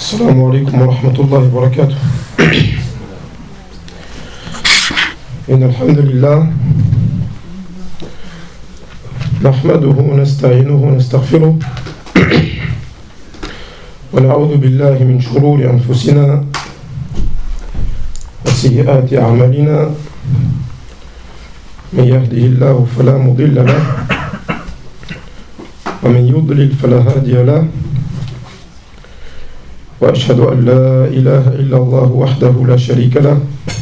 السلام عليكم ورحمة الله وبركاته. إن الحمد لله نحمده ونستعينه ونستغفره ونعوذ بالله من شرور أنفسنا وسيئات أعمالنا. من يهده الله فلا مضل له ومن يضلل فلا هادي له، وأشهد أن لا إله إلا الله وحده لا شريك له،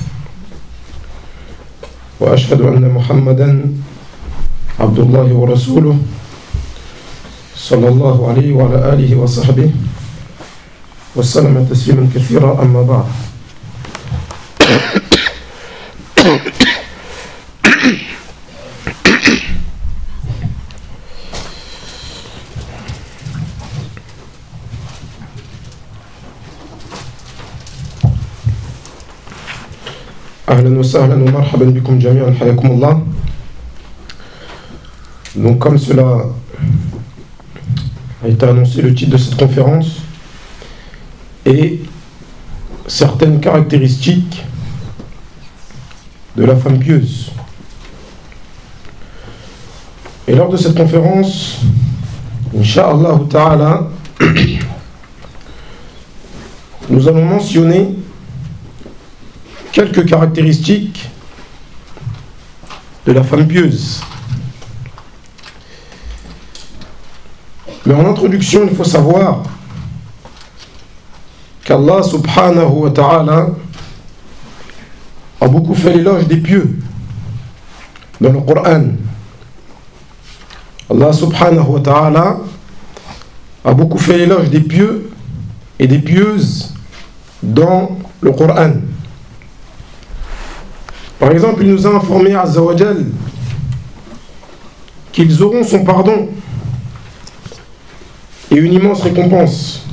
وأشهد أن محمدًا عبد الله ورسوله صلى الله عليه وعلى آله وصحبه وسلم تسليما كثيرا. أما بعد، أهلا وسهلا ومرحبا بكم جميعا، حياكم الله. Donc comme cela a été annoncé, le titre de cette conférence est certaines caractéristiques de la femme pieuse. Et lors de cette conférence, Inch'Allah Ta'ala, nous allons mentionner quelques caractéristiques de la femme pieuse. Mais en introduction, il faut savoir qu'Allah subhanahu wa ta'ala a beaucoup fait l'éloge des pieux dans le Coran. Allah subhanahu wa ta'ala a beaucoup fait l'éloge des pieux et des pieuses dans le Coran. Par exemple, il nous a informé Azza wa Jal qu'ils auront son pardon et une immense récompense.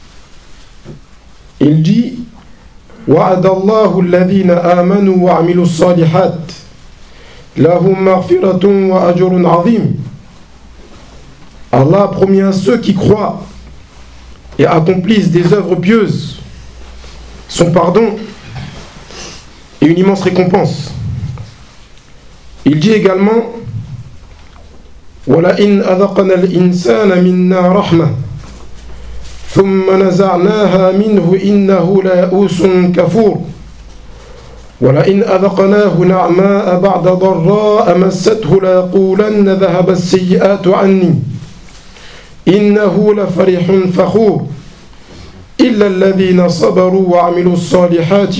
Il dit: Wa'adallahu alladhina amanu wa amilu salihat lahum maghfiratun wa ajrun azim. Allah a promis à ceux qui croient et accomplissent des œuvres pieuses son pardon et une immense récompense. Il dit également: وَلَئِنْ أَذَقْنَا الْإِنسَانَ مِنَّا رَحْمَةً ثُمَّ نَزَعْنَاهَا مِنْهُ إِنَّهُ لَيَئُوسٌ كَفُورٌ وَلَئِنْ أَذَقْنَاهُ نَعْمَاءَ بَعْدَ ضَرَّاءَ مَسَّتْهُ لَيَقُولَنَّ ذَهَبَ السَّيِّئَاتُ عَنِّي إِنَّهُ لَفَرِحٌ فَخُورٌ إِلَّا الَّذِينَ صَبَرُوا وَعَمِلُوا الصَّالِحَاتِ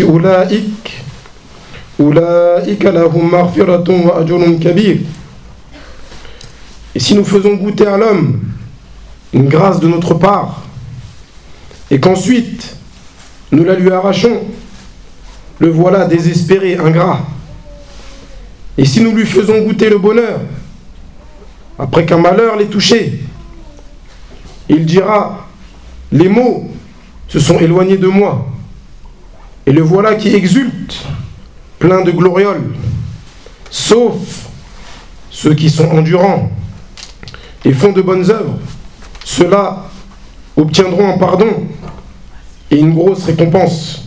أُولَئِكَ لَهُمْ مَغْفِرَةٌ وَأَجْرٌ كَبِيرٌ. Et si nous faisons goûter à l'homme une grâce de notre part, et qu'ensuite nous la lui arrachons, le voilà désespéré, ingrat. Et si nous lui faisons goûter le bonheur, après qu'un malheur l'ait touché, il dira: les maux se sont éloignés de moi, et le voilà qui exulte, plein de glorioles, sauf ceux qui sont endurants et font de bonnes œuvres. Ceux-là obtiendront un pardon et une grosse récompense.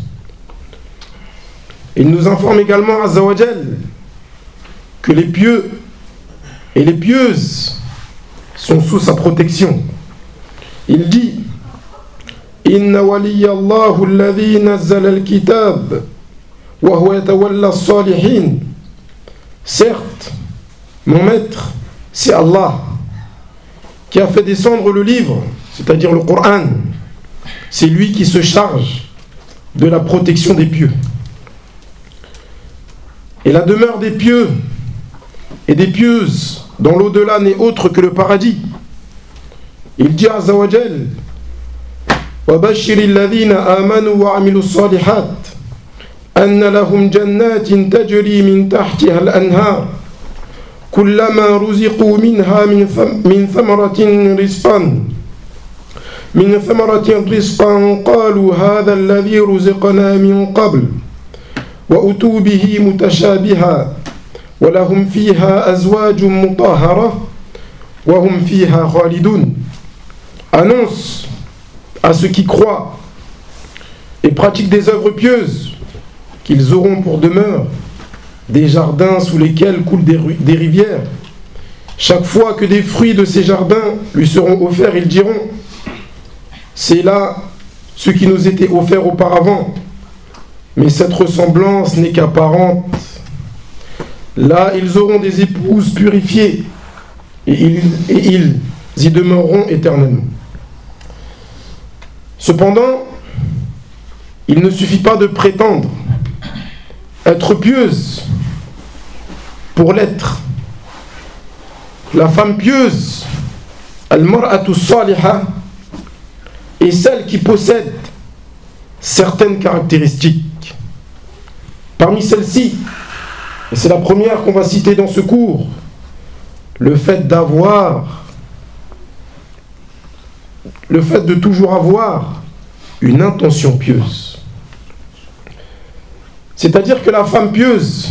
Il nous informe également, Azza wa Jal, que les pieux et les pieuses sont sous sa protection. Il dit: Inna waliyallahu alladhi nazzala al-kitab wa huwa yatawalla as-salihin. Certes, mon maître, c'est Allah qui a fait descendre le livre, c'est-à-dire le Coran. C'est lui qui se charge de la protection des pieux. Et la demeure des pieux et des pieuses dans l'au-delà n'est autre que le paradis. Il dit Azza wa Jal: وَبَشِّرِ الَّذِينَ آمَنُوا وَعَمِلُوا الصَّالِحَاتِ أَنَّ لَهُمْ جَنَّاتٍ تَجْرِي مِنْ تَحْتِهَا الْأَنْهَارُ كلما رزقوا منها من ثمرة رزقا قالوا هذا الذي رزقنا من قبل وأتوا به متشابها ولهم فيها أزواج مطهرة وهم فيها خالدون. Annonce à ceux qui croient et pratiquent des œuvres pieuses, qu'ils auront pour demeure des jardins sous lesquels coulent des rivières. Chaque fois que des fruits de ces jardins lui seront offerts, ils diront: c'est là ce qui nous était offert auparavant, mais cette ressemblance n'est qu'apparente. Là, ils auront des épouses purifiées, et ils y demeureront éternellement. Cependant, il ne suffit pas de prétendre être pieuse pour l'être. La femme pieuse, al-mar'atu salihah, est celle qui possède certaines caractéristiques. Parmi celles-ci, et c'est la première qu'on va citer dans ce cours, le fait de toujours avoir une intention pieuse. C'est-à-dire que la femme pieuse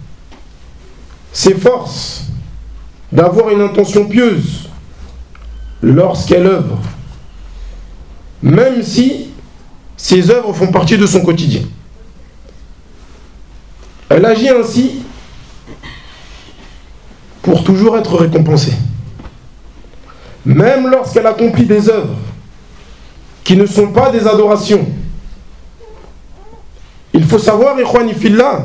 s'efforce d'avoir une intention pieuse lorsqu'elle œuvre, même si ses œuvres font partie de son quotidien. Elle agit ainsi pour toujours être récompensée. Même lorsqu'elle accomplit des œuvres qui ne sont pas des adorations. Il faut savoir, ikhwani fillah,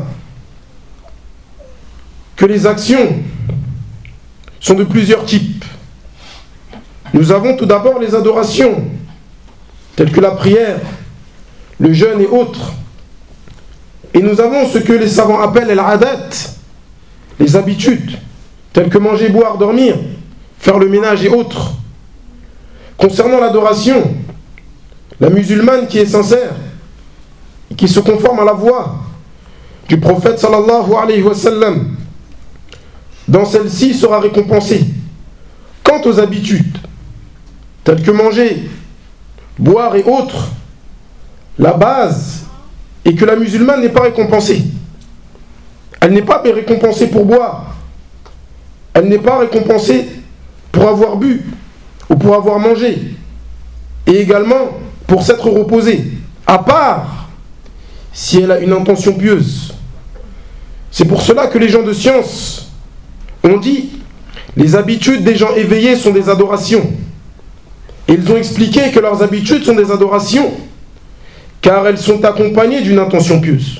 que les actions sont de plusieurs types. Nous avons tout d'abord les adorations, telles que la prière, le jeûne et autres. Et nous avons ce que les savants appellent al-adat, les habitudes, telles que manger, boire, dormir, faire le ménage et autres. Concernant l'adoration, la musulmane qui est sincère et qui se conforme à la voie du prophète sallallahu alayhi wa sallam, dans celle-ci sera récompensée. Quant aux habitudes, telles que manger, boire et autres, la base est que la musulmane n'est pas récompensée. Elle n'est pas récompensée pour boire. Elle n'est pas récompensée pour avoir bu ou pour avoir mangé. Et également pour s'être reposée, à part si elle a une intention pieuse. C'est pour cela que les gens de science ont dit: les habitudes des gens éveillés sont des adorations. Et ils ont expliqué que leurs habitudes sont des adorations car elles sont accompagnées d'une intention pieuse.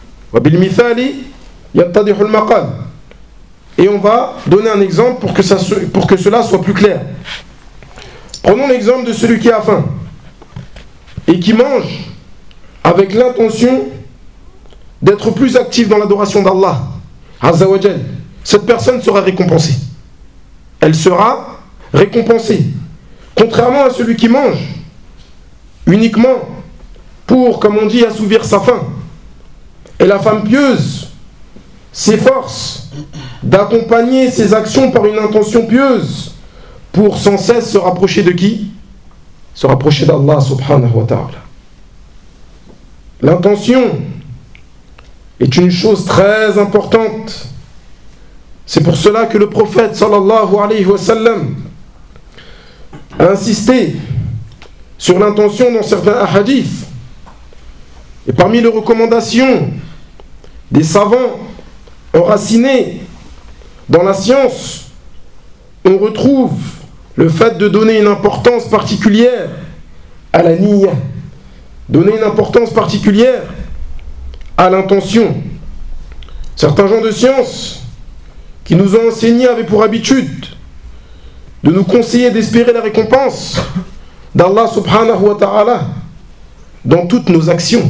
Et on va donner un exemple pour que cela soit plus clair. Prenons l'exemple de celui qui a faim et qui mange avec l'intention d'être plus actif dans l'adoration d'Allah Azza wa Jal. Cette personne sera récompensée. Elle sera récompensée. Contrairement à celui qui mange uniquement pour, comme on dit, assouvir sa faim. Et la femme pieuse s'efforce d'accompagner ses actions par une intention pieuse pour sans cesse se rapprocher de qui? Se rapprocher d'Allah subhanahu wa ta'ala. L'intention est une chose très importante. C'est pour cela que le prophète sallallahu alayhi wa sallam a insisté sur l'intention dans certains hadiths. Et parmi les recommandations des savants enracinés dans la science, on retrouve le fait de donner une importance particulière à la niyya, donner une importance particulière à l'intention. Certains gens de science qui nous ont enseigné avaient pour habitude de nous conseiller d'espérer la récompense d'Allah subhanahu wa ta'ala dans toutes nos actions.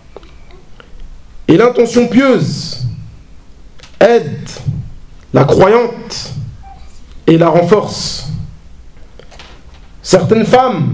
Et l'intention pieuse aide la croyante et la renforce. Certaines femmes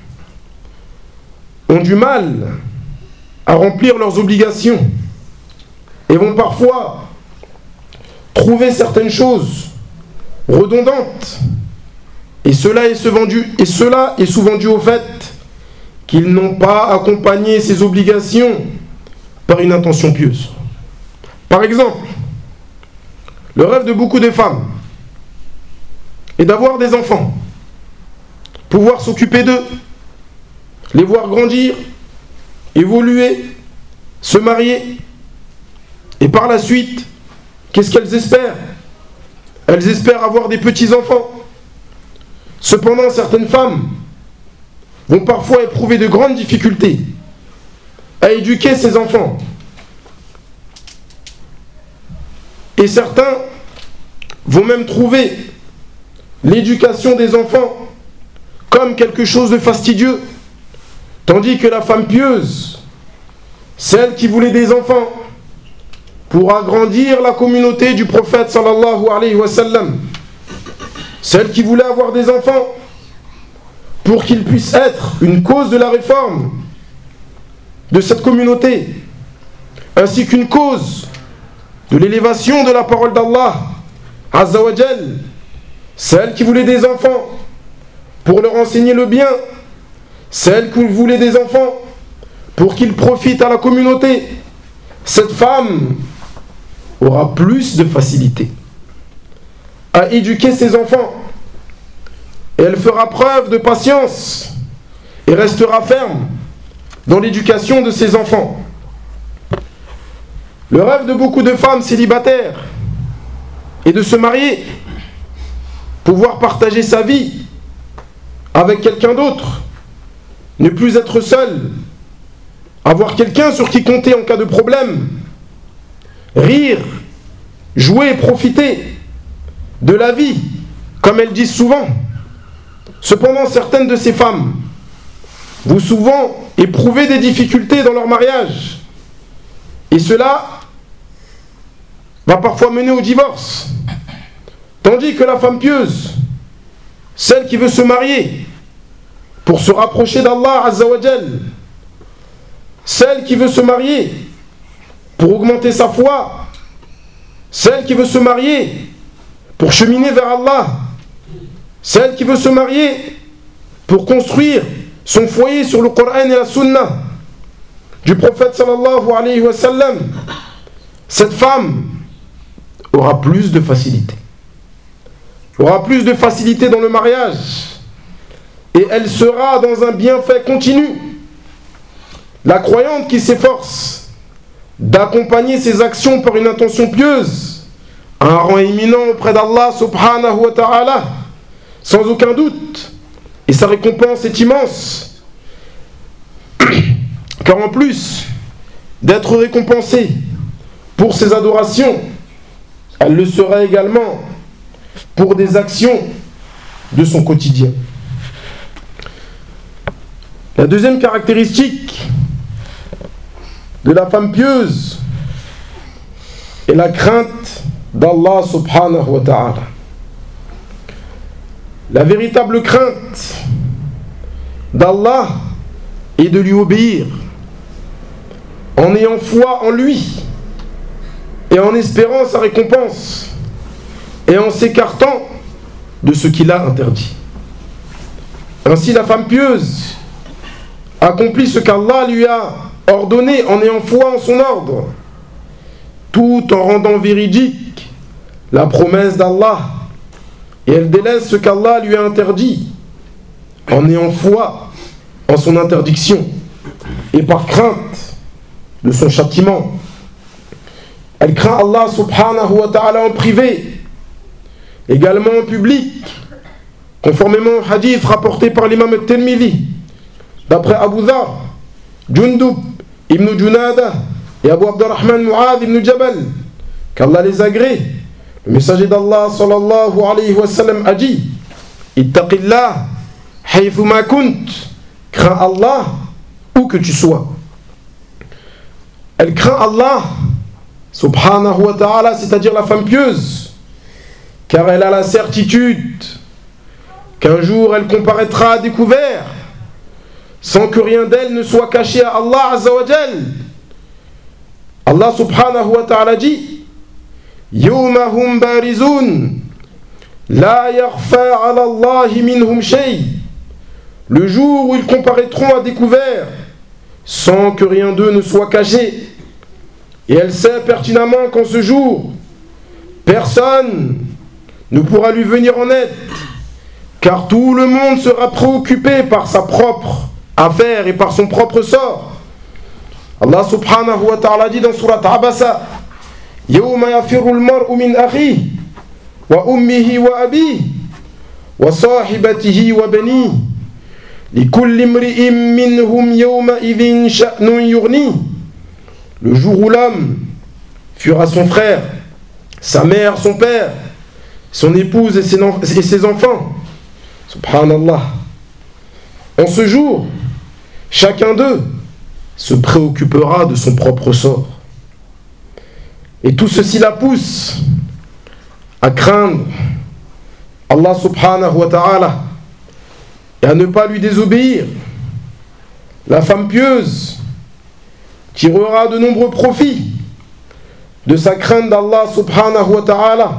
ont du mal à remplir leurs obligations et vont parfois trouver certaines choses redondantes. Et cela est souvent dû au fait qu'ils n'ont pas accompagné ces obligations par une intention pieuse. Par exemple, le rêve de beaucoup de femmes est d'avoir des enfants, pouvoir s'occuper d'eux, les voir grandir, évoluer, se marier. Et par la suite, qu'est-ce qu'elles espèrent? Elles espèrent avoir des petits-enfants. Cependant, certaines femmes vont parfois éprouver de grandes difficultés à éduquer ces enfants. Et certains vont même trouver l'éducation des enfants comme quelque chose de fastidieux, tandis que la femme pieuse, celle qui voulait des enfants pour agrandir la communauté du prophète sallallahu alayhi wa sallam, celle qui voulait avoir des enfants pour qu'ils puissent être une cause de la réforme de cette communauté, ainsi qu'une cause de l'élévation de la parole d'Allah Azza wa Jal, celle qui voulait des enfants pour leur enseigner le bien, celle qui voulait des enfants pour qu'ils profitent à la communauté, cette femme aura plus de facilité à éduquer ses enfants, et elle fera preuve de patience et restera ferme dans l'éducation de ses enfants. Le rêve de beaucoup de femmes célibataires est de se marier, pouvoir partager sa vie avec quelqu'un d'autre, ne plus être seul, avoir quelqu'un sur qui compter en cas de problème, rire, jouer, profiter de la vie, comme elles disent souvent. Cependant, certaines de ces femmes vont souvent éprouver des difficultés dans leur mariage, et cela va parfois mener au divorce. Tandis que la femme pieuse, celle qui veut se marier pour se rapprocher d'Allah Azza wa Jal, celle qui veut se marier pour augmenter sa foi, celle qui veut se marier pour cheminer vers Allah, celle qui veut se marier pour construire son foyer sur le Coran et la Sunna du prophète sallallahu alayhi wa sallam, cette femme aura plus de facilité. Aura plus de facilité dans le mariage, et elle sera dans un bienfait continu. La croyante qui s'efforce d'accompagner ses actions par une intention pieuse a un rang éminent auprès d'Allah subhanahu wa ta'ala, sans aucun doute, et sa récompense est immense, car en plus d'être récompensée pour ses adorations, elle le sera également pour des actions de son quotidien. La deuxième caractéristique de la femme pieuse est la crainte d'Allah subhanahu wa ta'ala. La véritable crainte d'Allah est de lui obéir en ayant foi en lui et en espérant sa récompense et en s'écartant de ce qu'il a interdit. Ainsi, la femme pieuse accomplit ce qu'Allah lui a ordonné en ayant foi en son ordre, tout en rendant véridique la promesse d'Allah, et elle délaisse ce qu'Allah lui a interdit en ayant foi en son interdiction et par crainte de son châtiment. Elle craint Allah subhanahu wa ta'ala en privé, également en public, conformément au hadith rapporté par l'imam al-Tirmidhi, d'après Abu Dhar, Jundub ibn Junada et Abu Abdurrahman Mu'adh ibn Jabal, qu'Allah les agrée. Le messager d'Allah sallallahu alayhi wa sallam a dit: Ittaqillah haythu ma kunt, crains Allah où que tu sois. Elle craint Allah subhanahu wa ta'ala, c'est-à-dire la femme pieuse, car elle a la certitude qu'un jour elle comparaîtra à découvert sans que rien d'elle ne soit caché à Allah Azza wa Jal. Allah subhanahu wa ta'ala dit: Yawma hum barizun la yakhfa ala Allahi minhum shay. Le jour où ils comparaîtront à découvert sans que rien d'eux ne soit caché. Et elle sait pertinemment qu'en ce jour, personne ne pourra lui venir en aide, car tout le monde sera préoccupé par sa propre affaire et par son propre sort. Allah subhanahu wa ta'ala dit dans surat Abasa, Yawma yafirru al-mar'u min akhihi wa ummihi wa abihi wa sahibatihi wa banihi likulli imri'in minhum yawma idhin sha'nun yughni. Le jour où l'homme fuira son frère, sa mère, son père, son épouse et ses enfants. Subhanallah. En ce jour, chacun d'eux se préoccupera de son propre sort. Et tout ceci la pousse à craindre Allah subhanahu wa ta'ala et à ne pas lui désobéir. La femme pieuse tirera de nombreux profits de sa crainte d'Allah subhanahu wa ta'ala.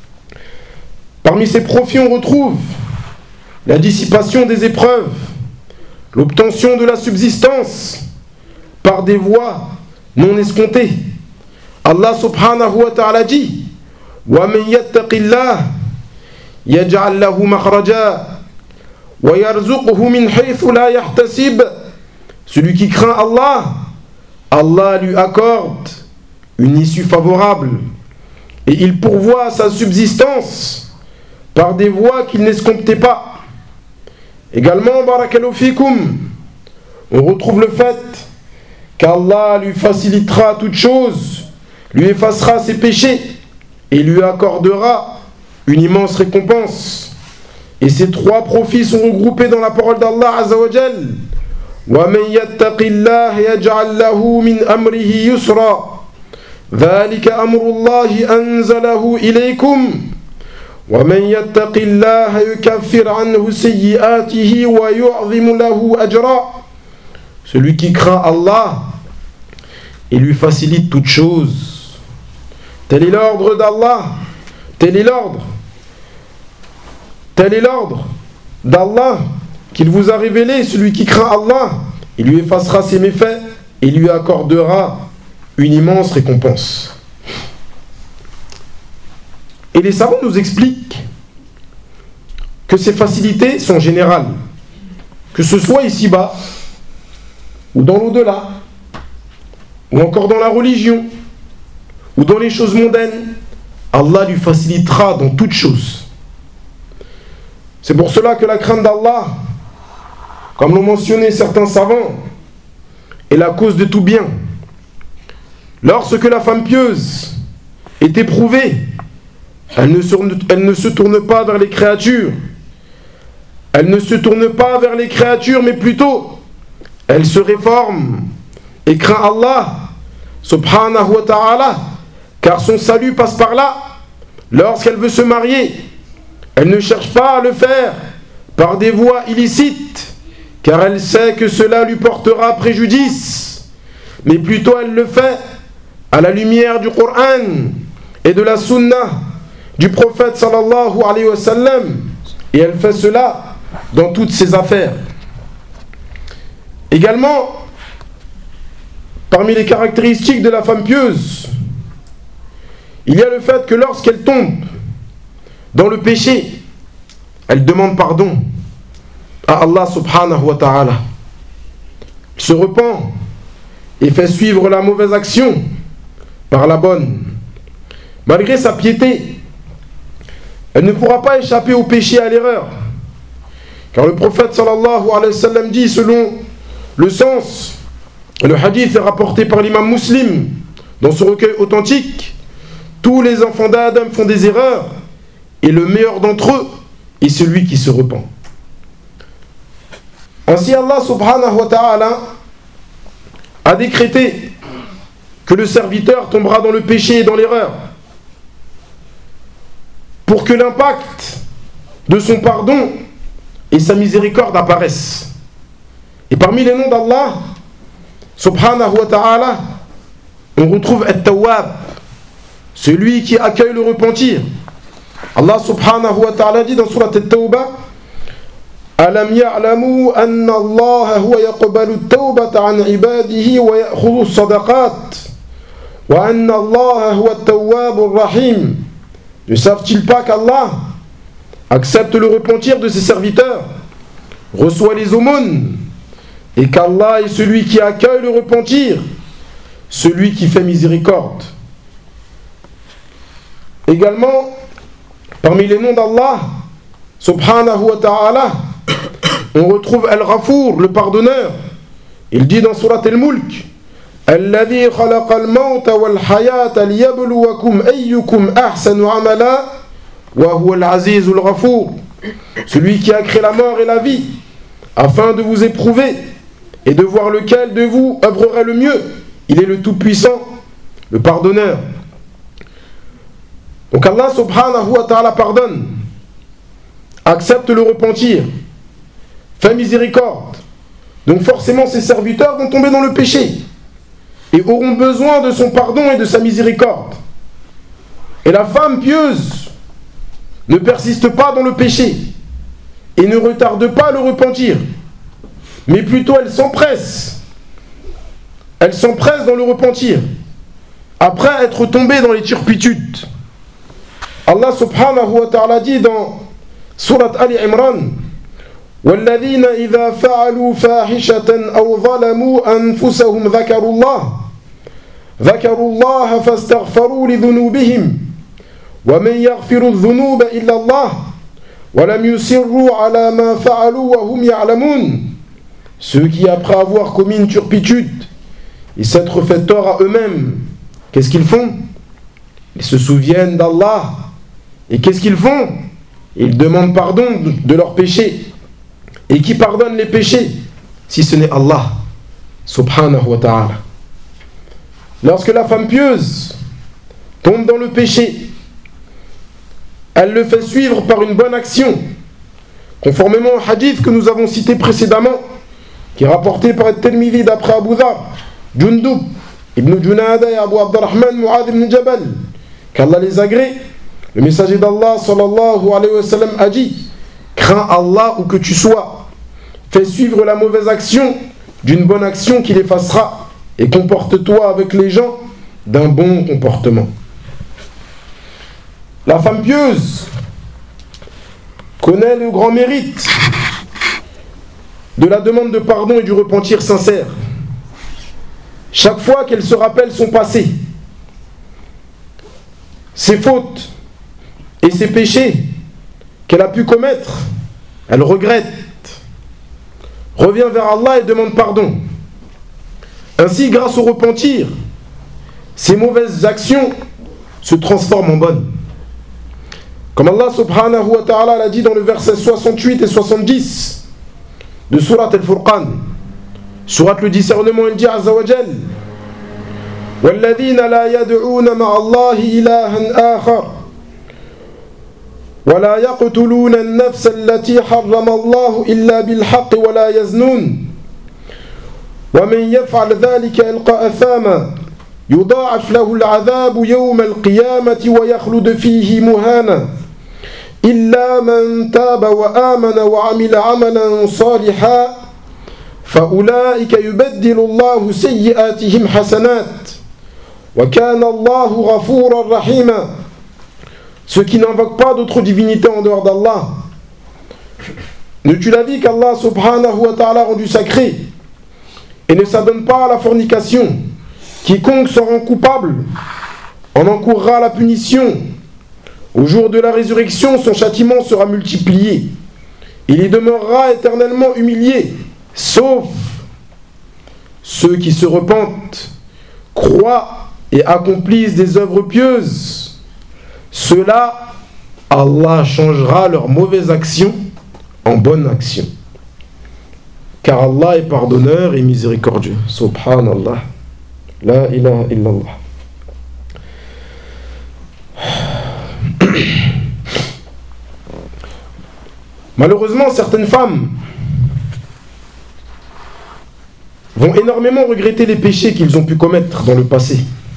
Parmi ces profits, on retrouve la dissipation des épreuves, l'obtention de la subsistance par des voies non escomptées. Allah subhanahu wa ta'ala dit وَمَنْ يَتَّقِ اللَّهِ يَجْعَلْ لَهُ مَخْرَجًا وَيَرْزُقْهُ مِنْ حَيْثُ لَا يَحْتَسِبُ. Celui qui craint Allah, Allah lui accorde une issue favorable et il pourvoit sa subsistance par des voies qu'il n'escomptait pas. Également, barakallahu fikum, on retrouve le fait qu'Allah lui facilitera toute chose, lui effacera ses péchés et lui accordera une immense récompense. Et ces trois profits sont regroupés dans la parole d'Allah Azza wa Jal. وَمَنْ يَتَّقِ اللَّهَ يَجْعَلْ لَهُ مِنْ أَمْرِهِ يُسْرًا ذَلِكَ أَمْرُ اللَّهِ أَنزَلَهُ إِلَيْكُمْ وَمَنْ يَتَّقِ اللَّهَ يُكَفِّرْ عَنْهُ سَيِّئَاتِهِ وَيُعْظِمُ لَهُ أَجْرًا. Celui qui craint Allah, il lui facilite toute chose. Tel est l'ordre d'Allah, tel est l'ordre d'Allah qu'il vous a révélé. Celui qui craint Allah, il lui effacera ses méfaits et lui accordera une immense récompense. Et les savants nous expliquent que ces facilités sont générales, que ce soit ici-bas ou dans l'au-delà, ou encore dans la religion, ou dans les choses mondaines. Allah lui facilitera dans toutes choses. C'est pour cela que la crainte d'Allah, comme l'ont mentionné certains savants, est la cause de tout bien. Lorsque la femme pieuse est éprouvée, elle ne se tourne pas vers les créatures. Elle ne se tourne pas vers les créatures, mais plutôt, elle se réforme et craint Allah, subhanahu wa ta'ala, car son salut passe par là. Lorsqu'elle veut se marier, elle ne cherche pas à le faire par des voies illicites, car elle sait que cela lui portera préjudice, mais plutôt elle le fait à la lumière du Coran et de la Sunna du prophète sallallahu alayhi wa sallam, et elle fait cela dans toutes ses affaires. Également, parmi les caractéristiques de la femme pieuse, il y a le fait que lorsqu'elle tombe dans le péché, elle demande pardon à Allah subhanahu wa ta'ala. Elle se repent et fait suivre la mauvaise action par la bonne. Malgré sa piété, elle ne pourra pas échapper au péché et à l'erreur. Car le prophète sallallahu alayhi wa sallam dit, selon le sens, le hadith est rapporté par l'imam Muslim dans ce recueil authentique, tous les enfants d'Adam font des erreurs et le meilleur d'entre eux est celui qui se repent. Ainsi Allah subhanahu wa ta'ala a décrété que le serviteur tombera dans le péché et dans l'erreur pour que l'impact de son pardon et sa miséricorde apparaissent. Et parmi les noms d'Allah subhanahu wa ta'ala, on retrouve At-Tawwab, celui qui accueille le repentir. Allah subhanahu wa ta'ala dit dans surat At-Tawbah, Alam ya'lamu anna Allah huwa yaqbalu at-tawbata 'an 'ibadihi wa ya'khudhu as-sadaqat wa anna Allah huwa at-tawwabur rahim. Ne savent-ils pas qu'Allah accepte le repentir de ses serviteurs, reçoit les aumônes, et qu'Allah est celui qui accueille le repentir celui qui fait miséricorde. Également, parmi les noms d'Allah, subhanahu wa ta'ala, on retrouve Al-Ghafour, le pardonneur. Il dit dans Surat Al-Mulk, Alladhi khalaqa al-mawta wal-hayata liyabluwakum ayyukum ahsanu amala wa huwa al-azizul ghafour. Celui qui a créé la mort et la vie, afin de vous éprouver et de voir lequel de vous œuvrerait le mieux. Il est le Tout-Puissant, le pardonneur. Donc Allah subhanahu wa ta'ala pardonne, accepte le repentir, fait miséricorde. Donc forcément ses serviteurs vont tomber dans le péché et auront besoin de son pardon et de sa miséricorde. Et la femme pieuse ne persiste pas dans le péché et ne retarde pas le repentir, mais plutôt elle s'empresse dans le repentir après être tombée dans les turpitudes. Allah subhanahu wa ta'ala dit dans Surat Ali Imran, وَالَّذِينَ إِذَا فَعَلُوا فَاحِشَةً أَوْ ظَلَمُوا أَنفُسَهُمْ ذَكَرُوا اللَّهَ فَاسْتَغْفَرُوا لِذُنُوبِهِمْ وَمَنْ يَغْفِرُ الذُّنُوبَ إِلَّا اللَّهُ وَلَمْ يُصِرُّوا عَلَى مَا فَعَلُوا وَهُمْ يَعْلَمُونَ. Ceux qui, après avoir commis une turpitude et s'être fait tort à eux-mêmes, qu'est-ce qu'ils font? Ils se souviennent d'Allah. Et qu'est-ce qu'ils font? Ils demandent pardon de leurs péchés. Et qui pardonne les péchés si ce n'est Allah subhanahu wa ta'ala? Lorsque la femme pieuse tombe dans le péché, elle le fait suivre par une bonne action, conformément au hadith que nous avons cité précédemment, qui est rapporté par At-Tirmidhi d'après Abu Dhar, Jundub ibn Junada et Abu Abdurrahman Mu'adh ibn Jabal, qu'Allah les agrée. Le messager d'Allah sallallahu alayhi wa sallam a dit: crains Allah où que tu sois, fais suivre la mauvaise action d'une bonne action qui l'effacera, et comporte-toi avec les gens d'un bon comportement. La femme pieuse connaît le grand mérite de la demande de pardon et du repentir sincère. Chaque fois qu'elle se rappelle son passé, ses fautes et ses péchés qu'elle a pu commettre, elle regrette, revient vers Allah et demande pardon. Ainsi, grâce au repentir, ses mauvaises actions se transforment en bonnes. Comme Allah subhanahu wa ta'ala l'a dit dans le verset 68 et 70 de Surat Al-Furqan, Surat le discernement, il dit Azza wa Jal: وَالَّذِينَ لَا يَدْعُونَ مَعَ اللَّهِ إِلَهًا آخَرَ وَلَا يَقْتُلُونَ النَّفْسَ الَّتِي حَرَّمَ اللَّهُ إِلَّا بِالْحَقِّ وَلَا يَزْنُونَ وَمَنْ يَفْعَلْ ذَلِكَ يَلْقَ أَثَامًا يُضَاعَفْ لَهُ الْعَذَابُ يَوْمَ الْقِيَامَةِ وَيَخْلُدْ فِيهِ مُهَانًا إِلَّا مَنْ تَابَ وَآمَنَ وَعَمِلَ عَمَلًا صَالِحًا فَأُولَئِكَ يُبَدِّلُ اللَّهُ سَيِّئَاتِهِمْ حَسَنَاتٍ وَكَانَ اللَّهُ غَفُورًا رَحِيمًا. Ceux qui n'invoquent pas d'autres divinités en dehors d'Allah, ne tue la vie qu'Allah subhanahu wa ta'ala a rendue sacrée, et ne s'adonne pas à la fornication. Quiconque s'en rend coupable en encourra la punition. Au jour de la résurrection, son châtiment sera multiplié. Il y demeurera éternellement humilié, sauf ceux qui se repentent, croient et accomplissent des œuvres pieuses. Ceux-là, Allah changera leurs mauvaises actions en bonnes actions. Car Allah est pardonneur et miséricordieux. Subhanallah. La ilaha illallah. Malheureusement, certaines femmes vont énormément regretter les péchés qu'ils ont pu commettre dans le passé.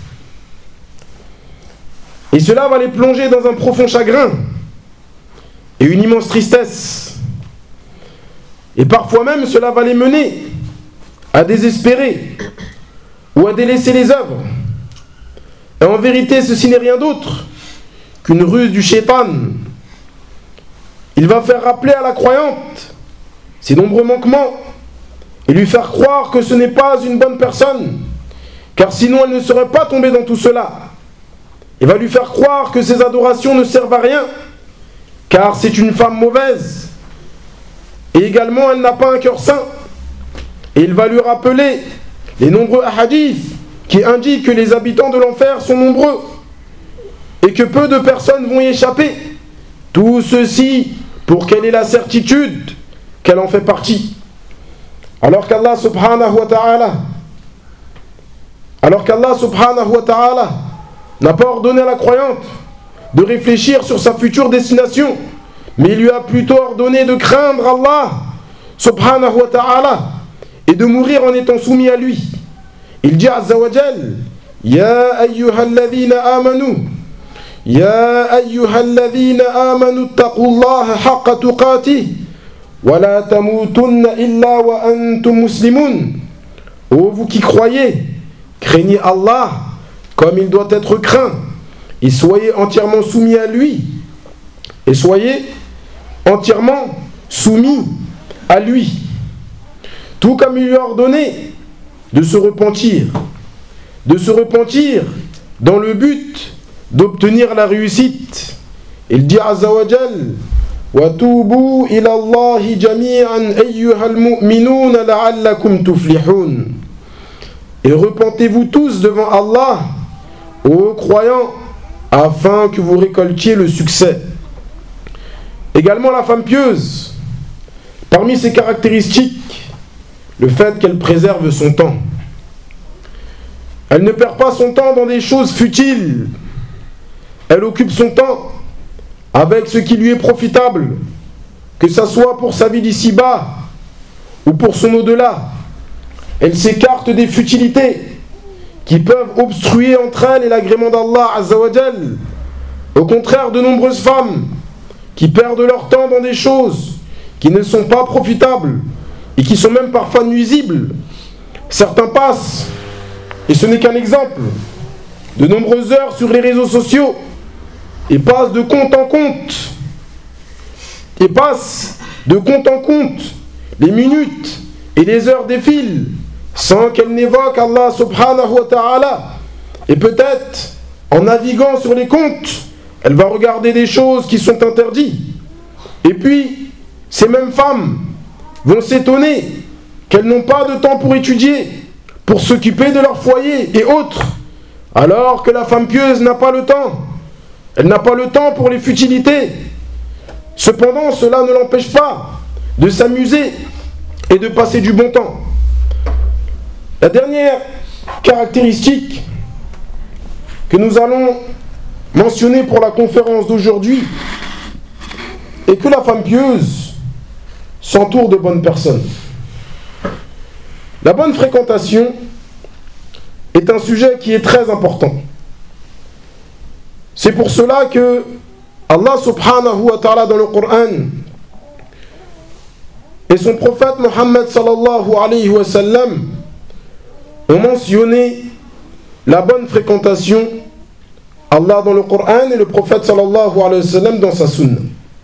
Et cela va les plonger dans un profond chagrin et une immense tristesse. Et parfois même, cela va les mener à désespérer ou à délaisser les œuvres. Et en vérité, ceci n'est rien d'autre qu'une ruse du shaitan. Il va faire rappeler à la croyante ses nombreux manquements et lui faire croire que ce n'est pas une bonne personne car sinon elle ne serait pas tombée dans tout cela. Il va lui faire croire que ses adorations ne servent à rien, car c'est une femme mauvaise. Et également, elle n'a pas un cœur saint. Et il va lui rappeler les nombreux hadiths qui indiquent que les habitants de l'enfer sont nombreux et que peu de personnes vont y échapper. Tout ceci pour qu'elle ait la certitude qu'elle en fait partie. Alors qu'Allah subhanahu wa ta'ala n'a pas ordonné à la croyante de réfléchir sur sa future destination, mais il lui a plutôt ordonné de craindre Allah subhanahu wa ta'ala et de mourir en étant soumis à lui. Il dit azza wa jal: Ya ayyuhalladhina amanu taqullaha haqqa tuqatih wa la tamutunna illa wa antum muslimun. Ô vous qui croyez, craignez Allah comme il doit être craint et soyez entièrement soumis à lui. Et soyez entièrement soumis à lui. Tout comme il lui a ordonné de se repentir dans le but d'obtenir la réussite. Il dit azza wa jal: wa tubu ila Allahi jami'an ayyuhal mu'minuna la'allakum tuflihun. Et repentez-vous tous devant Allah, ô croyants, afin que vous récoltiez le succès. Également la femme pieuse, parmi ses caractéristiques, le fait qu'elle préserve son temps. Elle ne perd pas son temps dans des choses futiles. Elle occupe son temps avec ce qui lui est profitable, que ce soit pour sa vie d'ici-bas ou pour son au-delà. Elle s'écarte des futilités qui peuvent obstruer entre elle et l'agrément d'Allah azza wa jal. Au contraire, de nombreuses femmes qui perdent leur temps dans des choses qui ne sont pas profitables et qui sont même parfois nuisibles. Certains passent, et ce n'est qu'un exemple, de nombreuses heures sur les réseaux sociaux et passent de compte en compte. Les minutes et les heures défilent sans qu'elle n'évoque Allah subhanahu wa ta'ala. Et peut-être, en naviguant sur les comptes, elle va regarder des choses qui sont interdites. Et puis, ces mêmes femmes vont s'étonner qu'elles n'ont pas de temps pour étudier, pour s'occuper de leur foyer et autres, alors que la femme pieuse n'a pas le temps. Elle n'a pas le temps pour les futilités. Cependant, cela ne l'empêche pas de s'amuser et de passer du bon temps. La dernière caractéristique que nous allons mentionner pour la conférence d'aujourd'hui est que la femme pieuse s'entoure de bonnes personnes. La bonne fréquentation est un sujet qui est très important. C'est pour cela que Allah subhanahu wa ta'ala dans le Coran et son prophète Muhammad sallallahu alayhi wa sallam ont mentionné la bonne fréquentation. Allah dans le Coran et le prophète sallallahu alayhi wa sallam dans sa sunna.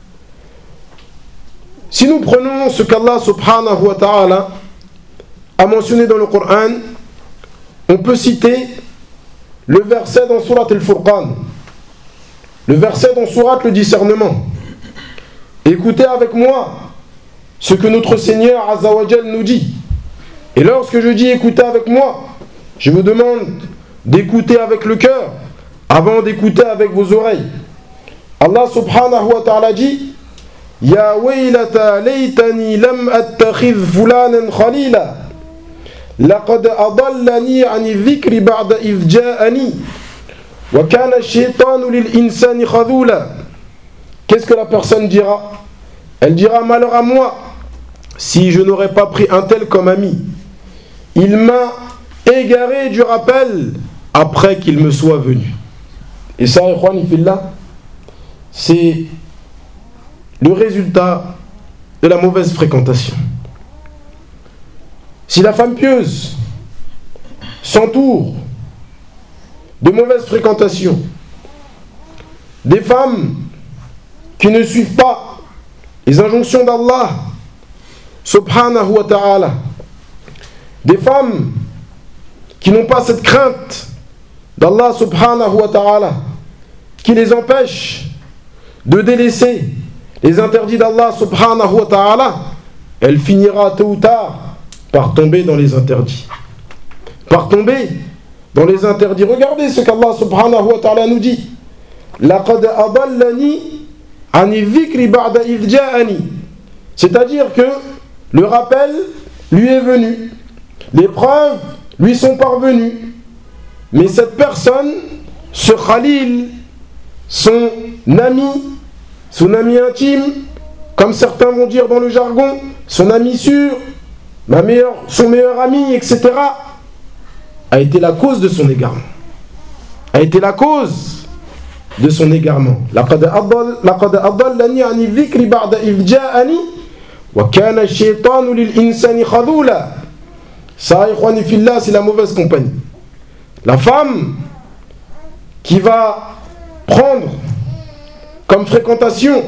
Si nous prenons ce qu'Allah subhanahu wa ta'ala a mentionné dans le Coran, on peut citer le verset dans Surat al-Furqan, le verset dans Surat le discernement. Écoutez avec moi ce que notre Seigneur Azza wa Jal nous dit. Et lorsque je dis écoutez avec moi, je vous demande d'écouter avec le cœur avant d'écouter avec vos oreilles. Allah subhanahu wa ta'ala dit: Ya waylata laytani lam attakhidh fulanan khalila laqad adallani 'ani dhikri ba'da idh ja'ani wa kana ash-shaytanu lil insani khadhula. Qu'est-ce que la personne dira? Elle dira: malheur à moi si je n'aurais pas pris un tel comme ami. Il m'a égaré du rappel après qu'il me soit venu. Et ça, c'est le résultat de la mauvaise fréquentation. Si la femme pieuse s'entoure de mauvaise fréquentation, des femmes qui ne suivent pas les injonctions d'Allah subhanahu wa ta'ala, des femmes qui n'ont pas cette crainte d'Allah subhanahu wa ta'ala, qui les empêche de délaisser les interdits d'Allah subhanahu wa ta'ala, elle finira tôt ou tard par tomber dans les interdits. Par tomber dans les interdits. Regardez ce qu'Allah subhanahu wa ta'ala nous dit. لَقَدْ أَضَلَّنِي عَنِ الذِّكْرِ بَعْدَ إِذْ جَاءَنِي. C'est-à-dire que le rappel lui est venu, les preuves lui sont parvenues, mais cette personne, ce Khalil, son ami intime, comme certains vont dire dans le jargon, son ami sûr, son meilleur ami, etc., a été la cause de son égarement. A été la cause de son égarement. لَقَدْ أَضَلَّنِي عَنِ الذِّكْرِ بَعْدَ إِذْ جَاءَنِي وَكَانَ الشَّيْطَانُ لِلْإِنسَانِ خَذُولًا. Ça, ikhwani fillah, c'est la mauvaise compagnie. La femme qui va prendre comme fréquentation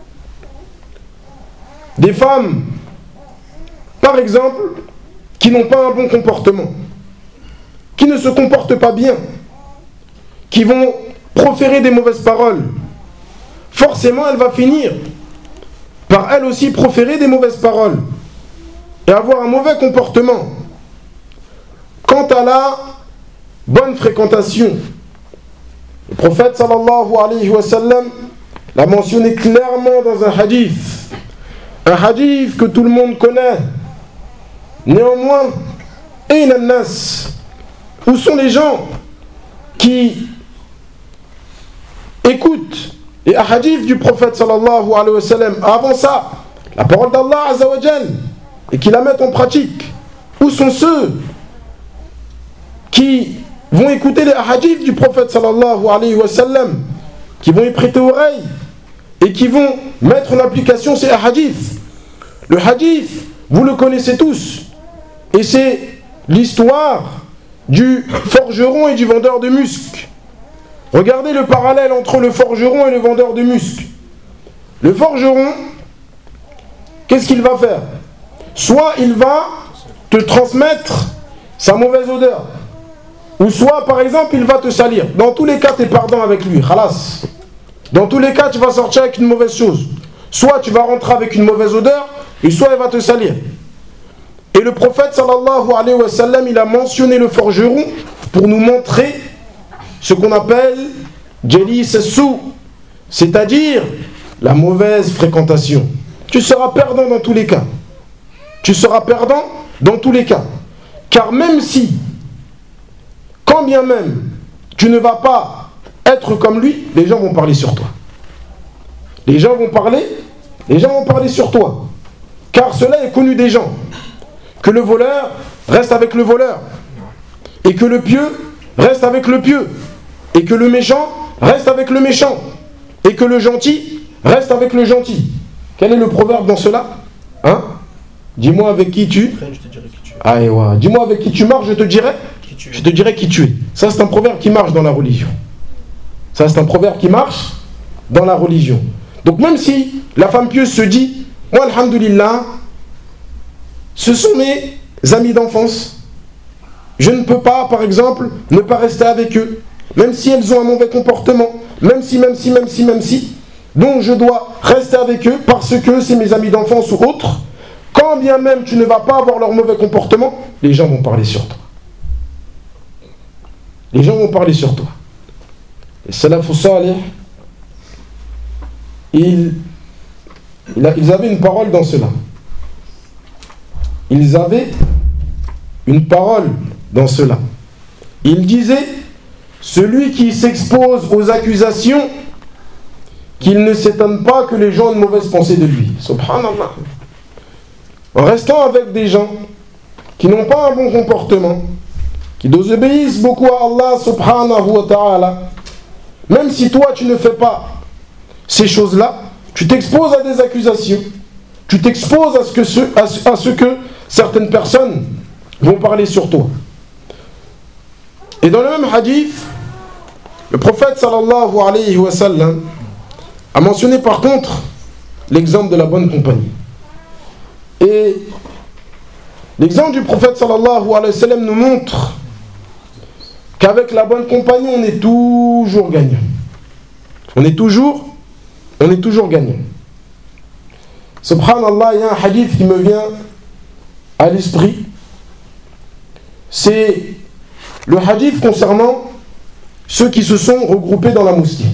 des femmes, par exemple, qui n'ont pas un bon comportement, qui ne se comportent pas bien, qui vont proférer des mauvaises paroles, forcément elle va finir par elle aussi proférer des mauvaises paroles et avoir un mauvais comportement. Quant à la bonne fréquentation, le prophète sallallahu alayhi wa sallam l'a mentionné clairement dans un hadith que tout le monde connaît. Néanmoins, ayna an-nas, où sont les gens qui écoutent les hadiths du prophète sallallahu alayhi wa sallam, avant ça, la parole d'Allah azza wa jal, et qui la mettent en pratique? Où sont ceux qui vont écouter les hadiths du prophète sallallahu alayhi wa sallam, qui vont y prêter oreille et qui vont mettre en application ces hadiths? Le hadith, vous le connaissez tous, et c'est l'histoire du forgeron et du vendeur de musc. Regardez le parallèle entre le forgeron et le vendeur de musc. Le forgeron, qu'est-ce qu'il va faire? Soit il va te transmettre sa mauvaise odeur, ou soit par exemple il va te salir. Dans tous les cas tu es pardon avec lui, khalas. Dans tous les cas tu vas sortir avec une mauvaise chose. Soit tu vas rentrer avec une mauvaise odeur, et soit il va te salir. Et le prophète sallallahu alayhi wa sallam, il a mentionné le forgeron pour nous montrer ce qu'on appelle Jalis as-sou, c'est-à-dire la mauvaise fréquentation. Tu seras perdant dans tous les cas. Tu seras perdant dans tous les cas. Car même si, quand bien même, tu ne vas pas être comme lui, les gens vont parler sur toi. Les gens vont parler sur toi. Car cela est connu des gens. Que le voleur reste avec le voleur. Et que le pieux reste avec le pieux. Et que le méchant reste avec le méchant. Et que le gentil reste avec le gentil. Quel est le proverbe dans cela? Hein? Dis-moi avec qui tu... Je te dirai qui tu es. Ah, ouais. Dis-moi avec qui tu marches, je te dirai qui tu es. Ça, c'est un proverbe qui marche dans la religion. Ça, c'est un proverbe qui marche dans la religion. Donc même si la femme pieuse se dit, moi, alhamdulillah, ce sont mes amis d'enfance, je ne peux pas, par exemple, ne pas rester avec eux, même si elles ont un mauvais comportement, même si, donc je dois rester avec eux parce que c'est mes amis d'enfance ou autres. Quand bien même tu ne vas pas avoir leur mauvais comportement, les gens vont parler sur toi. Les gens vont parler sur toi. Les salafus salih, ils avaient une parole dans cela. Ils avaient une parole dans cela. Ils disaient, celui qui s'expose aux accusations, qu'il ne s'étonne pas que les gens aient une mauvaise pensée de lui. Subhanallah. En restant avec des gens qui n'ont pas un bon comportement, qui désobéissent beaucoup à Allah subhanahu wa ta'ala, même si toi tu ne fais pas ces choses-là, tu t'exposes à des accusations, tu t'exposes à ce que certaines personnes vont parler sur toi. Et dans le même hadith, le prophète sallallahu alayhi wa sallam a mentionné par contre l'exemple de la bonne compagnie. Et l'exemple du prophète sallallahu alayhi wa sallam nous montre qu'avec la bonne compagnie, on est toujours gagnant. On est toujours gagnant. Subhanallah, il y a un hadith qui me vient à l'esprit. C'est le hadith concernant ceux qui se sont regroupés dans la mosquée.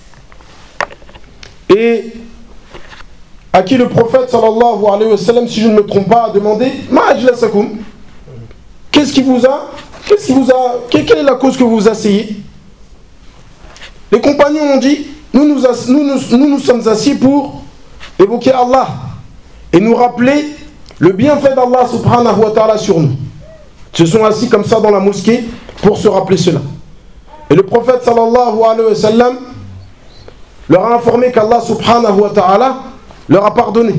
Et à qui le prophète sallallahu alayhi wa sallam, si je ne me trompe pas, a demandé Ma ajlasakum, quelle est la cause que vous vous asseyez? Les compagnons ont dit nous nous sommes assis pour évoquer Allah et nous rappeler le bienfait d'Allah subhanahu wa ta'ala sur nous. Ils se sont assis comme ça dans la mosquée pour se rappeler cela. Et le prophète sallallahu alayhi wa sallam leur a informé qu'Allah subhanahu wa ta'ala leur a pardonné.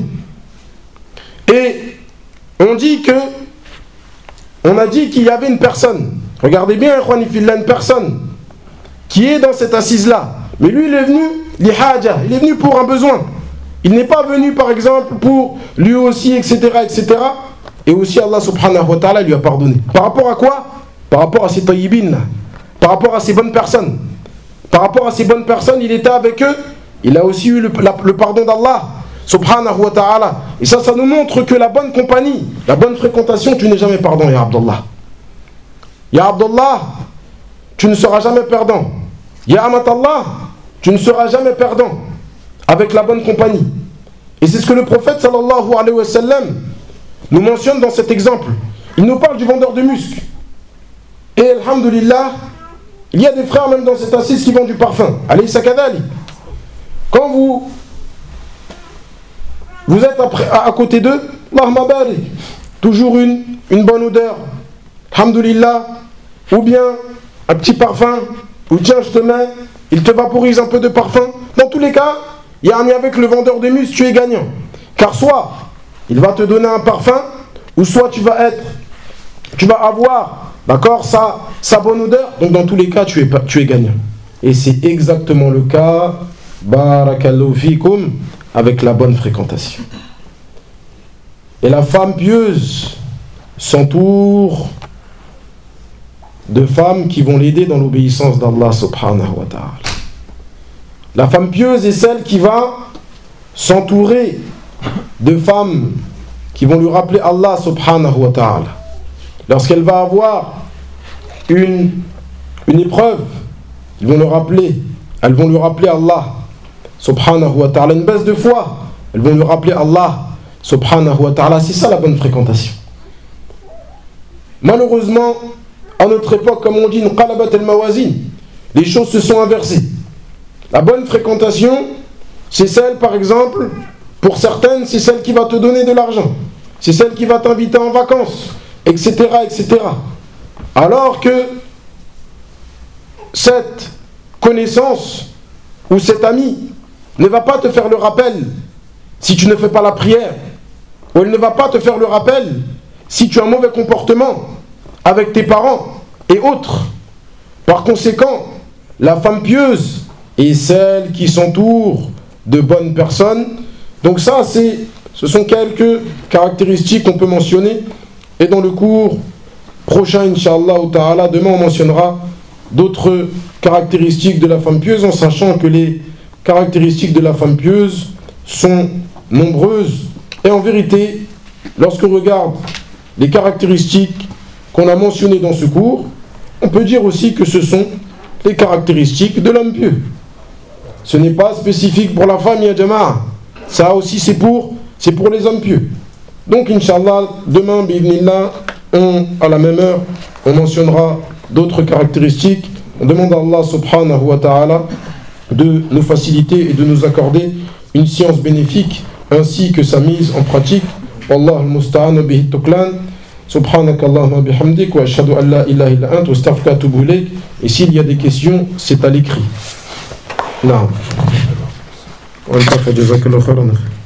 Et on a dit qu'il y avait une personne, regardez bien, une personne qui est dans cette assise-là. Mais lui, il est venu, il est venu pour un besoin. Il n'est pas venu, par exemple, pour lui aussi, etc., etc. Et aussi, Allah subhanahu wa ta'ala lui a pardonné. Par rapport à quoi? Par rapport à ces tayyibines, par rapport à ces bonnes personnes. Par rapport à ces bonnes personnes, il était avec eux. Il a aussi eu le pardon d'Allah subhanahu wa ta'ala. Et ça nous montre que la bonne compagnie, la bonne fréquentation, tu n'es jamais perdant, ya Abdullah. Ya Abdullah, tu ne seras jamais perdant. Ya Amatallah, tu ne seras jamais perdant avec la bonne compagnie. Et c'est ce que le prophète sallallahu alayhi wa sallam nous mentionne dans cet exemple. Il nous parle du vendeur de musc. Et alhamdulillah, il y a des frères même dans cette assise qui vendent du parfum. Alayhi sakadali. Quand vous êtes à côté d'eux, Allahumma barik, toujours une bonne odeur, alhamdulillah, ou bien un petit parfum, ou tiens je te mets, il te vaporise un peu de parfum. Dans tous les cas, avec le vendeur de musc, tu es gagnant. Car soit il va te donner un parfum, ou soit tu vas avoir, d'accord, sa bonne odeur. Donc dans tous les cas, tu es gagnant. Et c'est exactement le cas, barakallahu fikum, avec la bonne fréquentation. Et la femme pieuse s'entoure de femmes qui vont l'aider dans l'obéissance d'Allah subhanahu wa ta'ala. La femme pieuse est celle qui va s'entourer de femmes qui vont lui rappeler Allah subhanahu wa ta'ala. Lorsqu'elle va avoir une épreuve, elles vont lui rappeler Allah subhanahu wa ta'ala. Une baisse de foi, elles vont lui rappeler Allah subhanahu wa ta'ala. C'est ça la bonne fréquentation. Malheureusement, à notre époque, comme on dit, les choses se sont inversées. La bonne fréquentation, c'est celle, par exemple, pour certaines, c'est celle qui va te donner de l'argent. C'est celle qui va t'inviter en vacances, etc., etc. Alors que cette connaissance ou cet ami ne va pas te faire le rappel si tu ne fais pas la prière, ou elle ne va pas te faire le rappel si tu as un mauvais comportement avec tes parents et autres. Par conséquent, la femme pieuse est celle qui s'entoure de bonnes personnes. Donc ça, ce sont quelques caractéristiques qu'on peut mentionner. Et dans le cours prochain, Inch'Allah ta'ala, demain on mentionnera d'autres caractéristiques de la femme pieuse, en sachant que les caractéristiques de la femme pieuse sont nombreuses. Et en vérité, lorsqu'on regarde les caractéristiques qu'on a mentionnées dans ce cours, on peut dire aussi que ce sont les caractéristiques de l'homme pieux. Ce n'est pas spécifique pour la femme, ya jama'a. Ça aussi c'est pour les hommes pieux. Donc Inch'Allah, demain, bi'idhnillah, à la même heure, on mentionnera d'autres caractéristiques. On demande à Allah subhanahu wa ta'ala de nous faciliter et de nous accorder une science bénéfique ainsi que sa mise en pratique. Wallahu al-musta'an bihi tuklan. Subhanaka Allahumma bihamdik wa ashhadu an la ilaha illa anta wa astaghfiruka wa atubu ilayk. Et s'il y a des questions, c'est à l'écrit. Non. On va faire jazakallahu khairan.